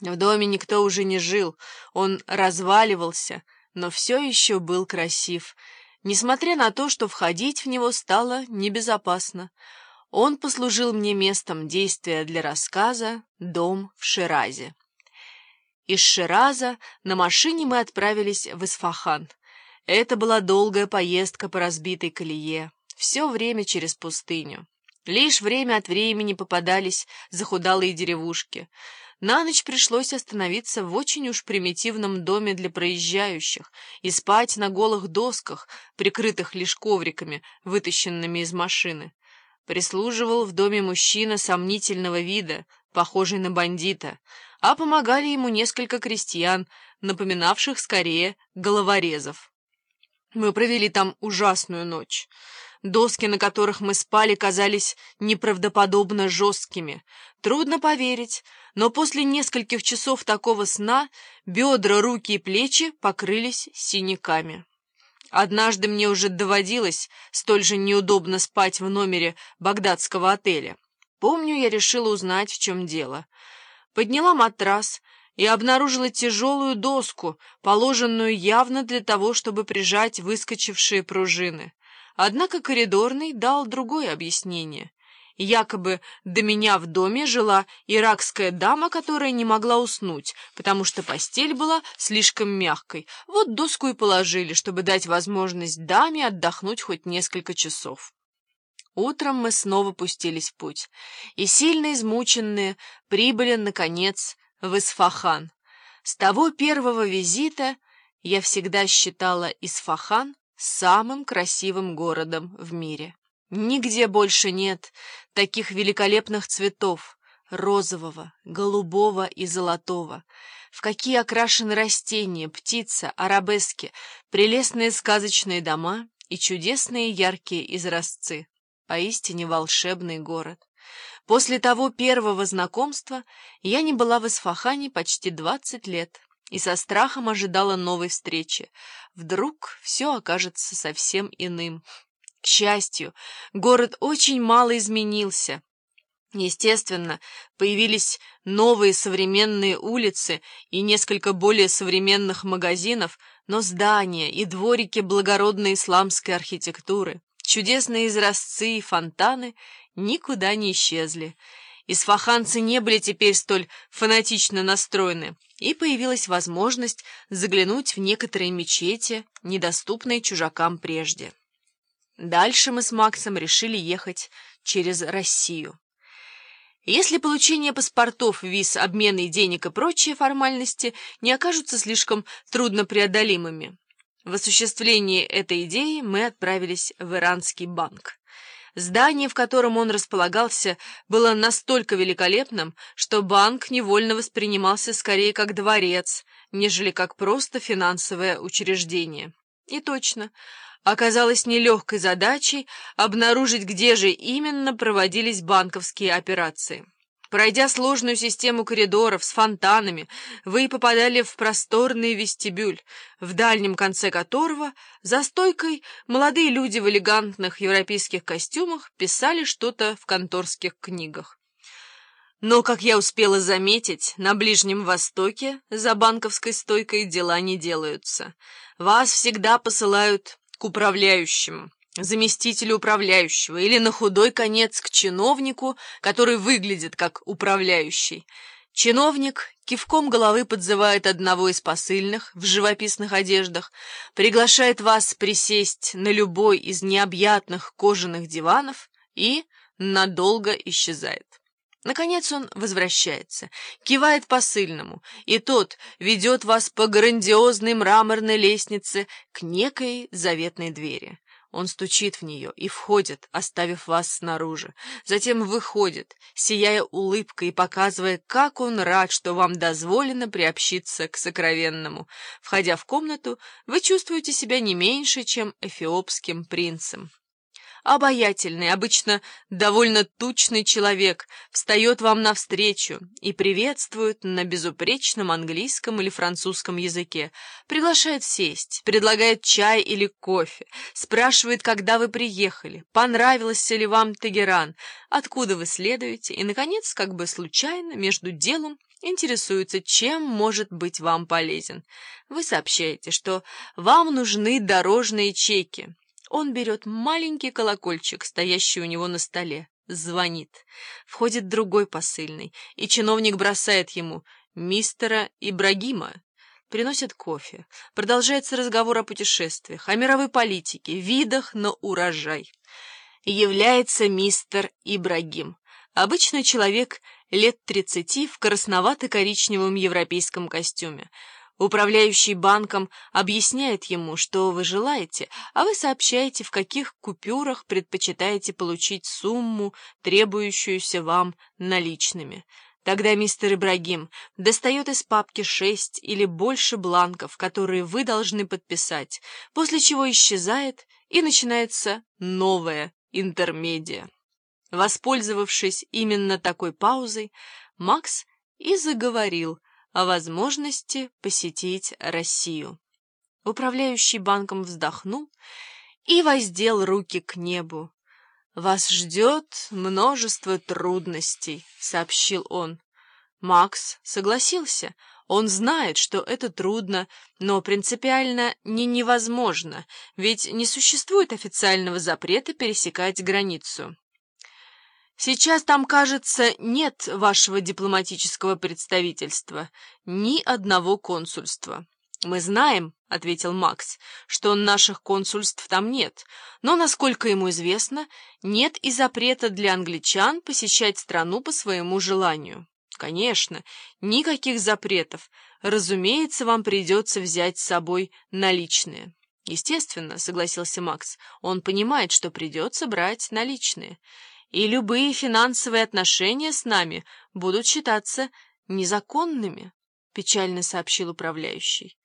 В доме никто уже не жил, он разваливался, но все еще был красив, несмотря на то, что входить в него стало небезопасно. Он послужил мне местом действия для рассказа «Дом в Ширазе». Из Шираза на машине мы отправились в Исфахан. Это была долгая поездка по разбитой колее, все время через пустыню. Лишь время от времени попадались захудалые деревушки. На ночь пришлось остановиться в очень уж примитивном доме для проезжающих и спать на голых досках, прикрытых лишь ковриками, вытащенными из машины. Прислуживал в доме мужчина сомнительного вида, похожий на бандита, а помогали ему несколько крестьян, напоминавших скорее головорезов. Мы провели там ужасную ночь. Доски, на которых мы спали, казались неправдоподобно жесткими. Трудно поверить, но после нескольких часов такого сна бедра, руки и плечи покрылись синяками. Однажды мне уже доводилось столь же неудобно спать в номере багдадского отеля. Помню, я решила узнать, в чем дело. Подняла матрас и обнаружила тяжелую доску, положенную явно для того, чтобы прижать выскочившие пружины. Однако коридорный дал другое объяснение. Якобы до меня в доме жила иракская дама, которая не могла уснуть, потому что постель была слишком мягкой. Вот доску и положили, чтобы дать возможность даме отдохнуть хоть несколько часов. Утром мы снова пустились в путь, и сильно измученные прибыли, наконец, в Исфахан. С того первого визита я всегда считала Исфахан самым красивым городом в мире. Нигде больше нет таких великолепных цветов — розового, голубого и золотого. В какие окрашены растения, птица, арабески, прелестные сказочные дома и чудесные яркие изразцы. Поистине волшебный город. После того первого знакомства я не была в Исфахане почти 20 лет и со страхом ожидала новой встречи. Вдруг все окажется совсем иным. К счастью, город очень мало изменился. Естественно, появились новые современные улицы и несколько более современных магазинов, но здания и дворики благородной исламской архитектуры, чудесные изразцы и фонтаны никуда не исчезли. Исфаханцы не были теперь столь фанатично настроены, и появилась возможность заглянуть в некоторые мечети, недоступные чужакам прежде. Дальше мы с Максом решили ехать через Россию. Если получение паспортов, виз, обмены денег и прочие формальности не окажутся слишком труднопреодолимыми, в осуществлении этой идеи мы отправились в Иранский банк. Здание, в котором он располагался, было настолько великолепным, что банк невольно воспринимался скорее как дворец, нежели как просто финансовое учреждение. И точно, оказалось нелегкой задачей обнаружить, где же именно проводились банковские операции. Пройдя сложную систему коридоров с фонтанами, вы попадали в просторный вестибюль, в дальнем конце которого за стойкой молодые люди в элегантных европейских костюмах писали что-то в конторских книгах. Но, как я успела заметить, на Ближнем Востоке за банковской стойкой дела не делаются. Вас всегда посылают к управляющему, заместителю управляющего или на худой конец к чиновнику, который выглядит как управляющий. Чиновник кивком головы подзывает одного из посыльных в живописных одеждах, приглашает вас присесть на любой из необъятных кожаных диванов и надолго исчезает. Наконец он возвращается, кивает посыльному, и тот ведет вас по грандиозной мраморной лестнице к некой заветной двери. Он стучит в нее и входит, оставив вас снаружи. Затем выходит, сияя улыбкой и показывая, как он рад, что вам дозволено приобщиться к сокровенному. Входя в комнату, вы чувствуете себя не меньше, чем эфиопским принцем. Обаятельный, обычно довольно тучный человек встает вам навстречу и приветствует на безупречном английском или французском языке, приглашает сесть, предлагает чай или кофе, спрашивает, когда вы приехали, понравился ли вам Тегеран, откуда вы следуете, и, наконец, как бы случайно, между делом Интересуется, чем может быть вам полезен. Вы сообщаете, что вам нужны дорожные чеки. Он берет маленький колокольчик, стоящий у него на столе, звонит. Входит другой посыльный, и чиновник бросает ему «Мистера Ибрагима». Приносят кофе. Продолжается разговор о путешествиях, о мировой политике, видах на урожай. Является мистер Ибрагим. Обычный человек лет 30 в красновато-коричневом европейском костюме. Управляющий банком объясняет ему, что вы желаете, а вы сообщаете, в каких купюрах предпочитаете получить сумму, требующуюся вам наличными. Тогда мистер Ибрагим достает из папки 6 или больше бланков, которые вы должны подписать, после чего исчезает, и начинается новая интермедия. Воспользовавшись именно такой паузой, Макс и заговорил о возможности посетить Россию. Управляющий банком вздохнул и воздел руки к небу. «Вас ждет множество трудностей», — сообщил он. Макс согласился. Он знает, что это трудно, но принципиально не невозможно, ведь не существует официального запрета пересекать границу. «Сейчас там, кажется, нет вашего дипломатического представительства, ни одного консульства». «Мы знаем», — ответил Макс, — «что наших консульств там нет, но, насколько ему известно, нет и запрета для англичан посещать страну по своему желанию». «Конечно, никаких запретов. Разумеется, вам придется взять с собой наличные». «Естественно», — согласился Макс, — «он понимает, что придется брать наличные. И любые финансовые отношения с нами будут считаться незаконными», — печально сообщил управляющий.